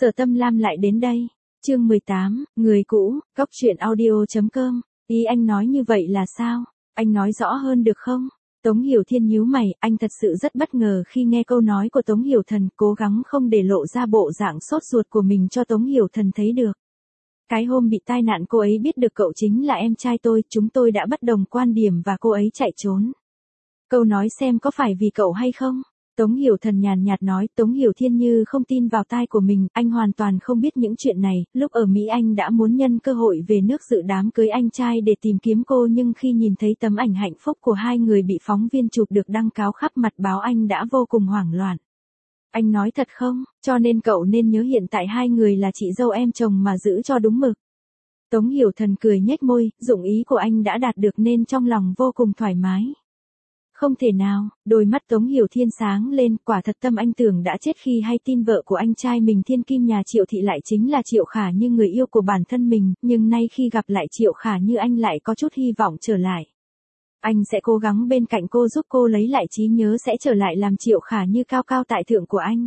Sở Tâm Lam lại đến đây. Chương 18, người cũ, Cóc truyện audio.com. Ý anh nói như vậy là sao? Anh nói rõ hơn được không? Tống Hiểu Thiên nhíu mày, anh thật sự rất bất ngờ khi nghe câu nói của Tống Hiểu Thần, cố gắng không để lộ ra bộ dạng sốt ruột của mình cho Tống Hiểu Thần thấy được. Cái hôm bị tai nạn cô ấy biết được cậu chính là em trai tôi, chúng tôi đã bất đồng quan điểm và cô ấy chạy trốn. Câu nói xem có phải vì cậu hay không? Tống Hiểu Thần nhàn nhạt nói. Tống Hiểu Thiên như không tin vào tai của mình, anh hoàn toàn không biết những chuyện này, lúc ở Mỹ anh đã muốn nhân cơ hội về nước dự đám cưới anh trai để tìm kiếm cô, nhưng khi nhìn thấy tấm ảnh hạnh phúc của hai người bị phóng viên chụp được đăng cáo khắp mặt báo anh đã vô cùng hoảng loạn. Anh nói thật không? Cho nên cậu nên nhớ hiện tại hai người là chị dâu em chồng mà giữ cho đúng mực. Tống Hiểu Thần cười nhếch môi, dụng ý của anh đã đạt được nên trong lòng vô cùng thoải mái. Không thể nào, đôi mắt Tống Hiểu Thiên sáng lên, quả thật tâm anh tưởng đã chết khi hay tin vợ của anh trai mình thiên kim nhà Triệu Thị lại chính là Triệu Khả Như, người yêu của bản thân mình, nhưng nay khi gặp lại Triệu Khả Như anh lại có chút hy vọng trở lại. Anh sẽ cố gắng bên cạnh cô, giúp cô lấy lại trí nhớ, sẽ trở lại làm Triệu Khả Như cao cao tại thượng của anh.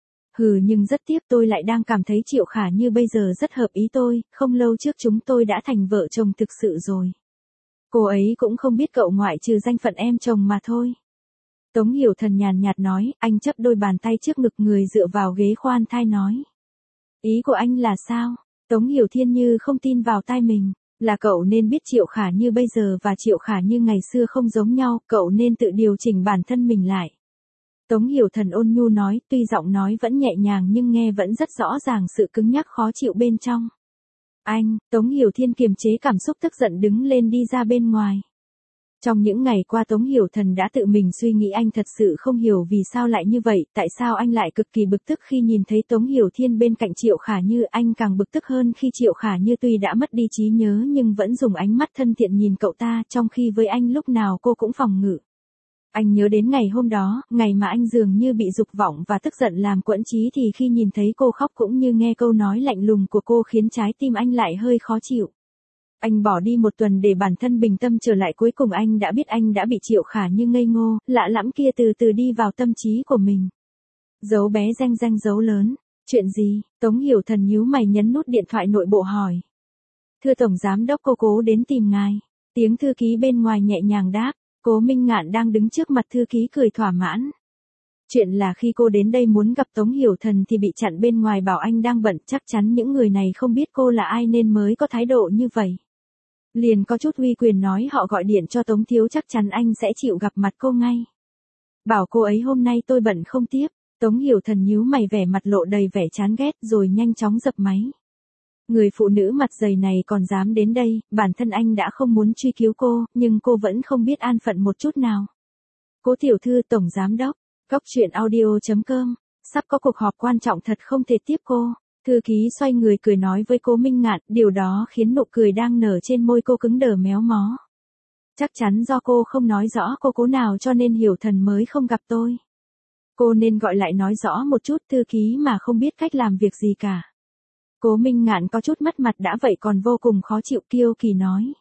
Nhưng rất tiếc tôi lại đang cảm thấy Triệu Khả Như bây giờ rất hợp ý tôi, không lâu trước chúng tôi đã thành vợ chồng thực sự rồi. Cô ấy cũng không biết cậu ngoại trừ danh phận em chồng mà thôi. Tống Hiểu Thần nhàn nhạt nói, anh chấp đôi bàn tay trước ngực, người dựa vào ghế khoan thai nói. Ý của anh là sao? Tống Hiểu Thiên như không tin vào tai mình. Là cậu nên biết Triệu Khả Như bây giờ và Triệu Khả Như ngày xưa không giống nhau, cậu nên tự điều chỉnh bản thân mình lại. Tống Hiểu Thần ôn nhu nói, tuy giọng nói vẫn nhẹ nhàng nhưng nghe vẫn rất rõ ràng sự cứng nhắc khó chịu bên trong. Anh, Tống Hiểu Thiên kiềm chế cảm xúc tức giận đứng lên đi ra bên ngoài. Trong những ngày qua Tống Hiểu Thần đã tự mình suy nghĩ, anh thật sự không hiểu vì sao lại như vậy, tại sao anh lại cực kỳ bực tức khi nhìn thấy Tống Hiểu Thiên bên cạnh Triệu Khả Như, anh càng bực tức hơn khi Triệu Khả Như tuy đã mất đi trí nhớ nhưng vẫn dùng ánh mắt thân thiện nhìn cậu ta, trong khi với anh lúc nào cô cũng phòng ngự. Anh nhớ đến ngày hôm đó, ngày mà anh dường như bị dục vọng và tức giận làm quẫn trí, thì khi nhìn thấy cô khóc cũng như nghe câu nói lạnh lùng của cô khiến trái tim anh lại hơi khó chịu. Anh bỏ đi một tuần để bản thân bình tâm trở lại, cuối cùng anh đã biết anh đã bị Triệu Khả Như ngây ngô, lạ lẫm kia từ từ đi vào tâm trí của mình. Dấu bé ranh ranh dấu lớn. Chuyện gì? Tống Hiểu Thần nhíu mày nhấn nút điện thoại nội bộ hỏi. Thưa Tổng Giám Đốc, cô cố đến tìm ngài. Tiếng thư ký bên ngoài nhẹ nhàng đáp. Cố Minh Ngạn đang đứng trước mặt thư ký cười thỏa mãn. Chuyện là khi cô đến đây muốn gặp Tống Hiểu Thần thì bị chặn bên ngoài, bảo anh đang bận, chắc chắn những người này không biết cô là ai nên mới có thái độ như vậy. Liền có chút uy quyền nói họ gọi điện cho Tống Thiếu, chắc chắn anh sẽ chịu gặp mặt cô ngay. Bảo cô ấy hôm nay tôi bận không tiếp. Tống Hiểu Thần nhíu mày, vẻ mặt lộ đầy vẻ chán ghét rồi nhanh chóng dập máy. Người phụ nữ mặt dày này còn dám đến đây, bản thân anh đã không muốn truy cứu cô, nhưng cô vẫn không biết an phận một chút nào. Cố tiểu thư, Tổng Giám Đốc, Cóc truyện audio.com, sắp có cuộc họp quan trọng thật không thể tiếp cô. Thư ký xoay người cười nói với Cố Minh Ngạn, điều đó khiến nụ cười đang nở trên môi cô cứng đờ méo mó. Chắc chắn do cô không nói rõ cô cố nào cho nên Hiểu Thần mới không gặp tôi. Cô nên gọi lại nói rõ một chút, thư ký mà không biết cách làm việc gì cả. Cố Minh Ngạn có chút mất mặt, đã vậy còn vô cùng khó chịu, kiêu kỳ nói.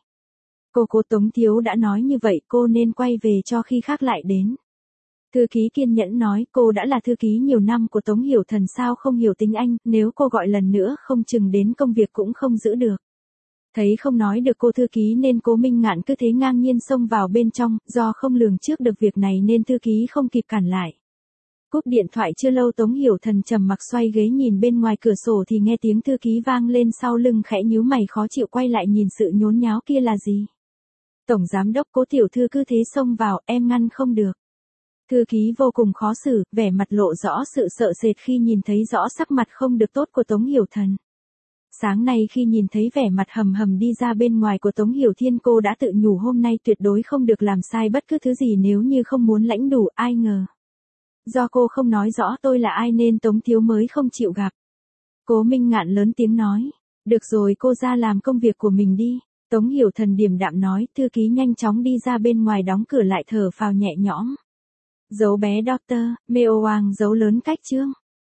Cô Tống Thiếu đã nói như vậy, cô nên quay về cho khi khác lại đến. Thư ký kiên nhẫn nói, cô đã là thư ký nhiều năm của Tống Hiểu Thần, sao không hiểu tính anh, nếu cô gọi lần nữa không chừng đến công việc cũng không giữ được. Thấy không nói được cô thư ký nên Cố Minh Ngạn cứ thế ngang nhiên xông vào bên trong, do không lường trước được việc này nên thư ký không kịp cản lại. Cúp điện thoại chưa lâu Tống Hiểu Thần trầm mặc xoay ghế nhìn bên ngoài cửa sổ thì nghe tiếng thư ký vang lên sau lưng, khẽ nhíu mày khó chịu quay lại nhìn sự nhốn nháo kia là gì. Tổng Giám Đốc, Cố tiểu thư cứ thế xông vào, em ngăn không được. Thư ký vô cùng khó xử, vẻ mặt lộ rõ sự sợ sệt khi nhìn thấy rõ sắc mặt không được tốt của Tống Hiểu Thần. Sáng nay khi nhìn thấy vẻ mặt hầm hầm đi ra bên ngoài của Tống Hiểu Thiên, cô đã tự nhủ hôm nay tuyệt đối không được làm sai bất cứ thứ gì nếu như không muốn lãnh đủ, ai ngờ. Do cô không nói rõ tôi là ai nên Tống Thiếu mới không chịu gặp. Cố Minh Ngạn lớn tiếng nói. Được rồi, cô ra làm công việc của mình đi. Tống Hiểu Thần điềm đạm nói, thư ký nhanh chóng đi ra bên ngoài đóng cửa lại, thở phào nhẹ nhõm. Dấu bé Doctor, Meo Wang dấu lớn cách chương.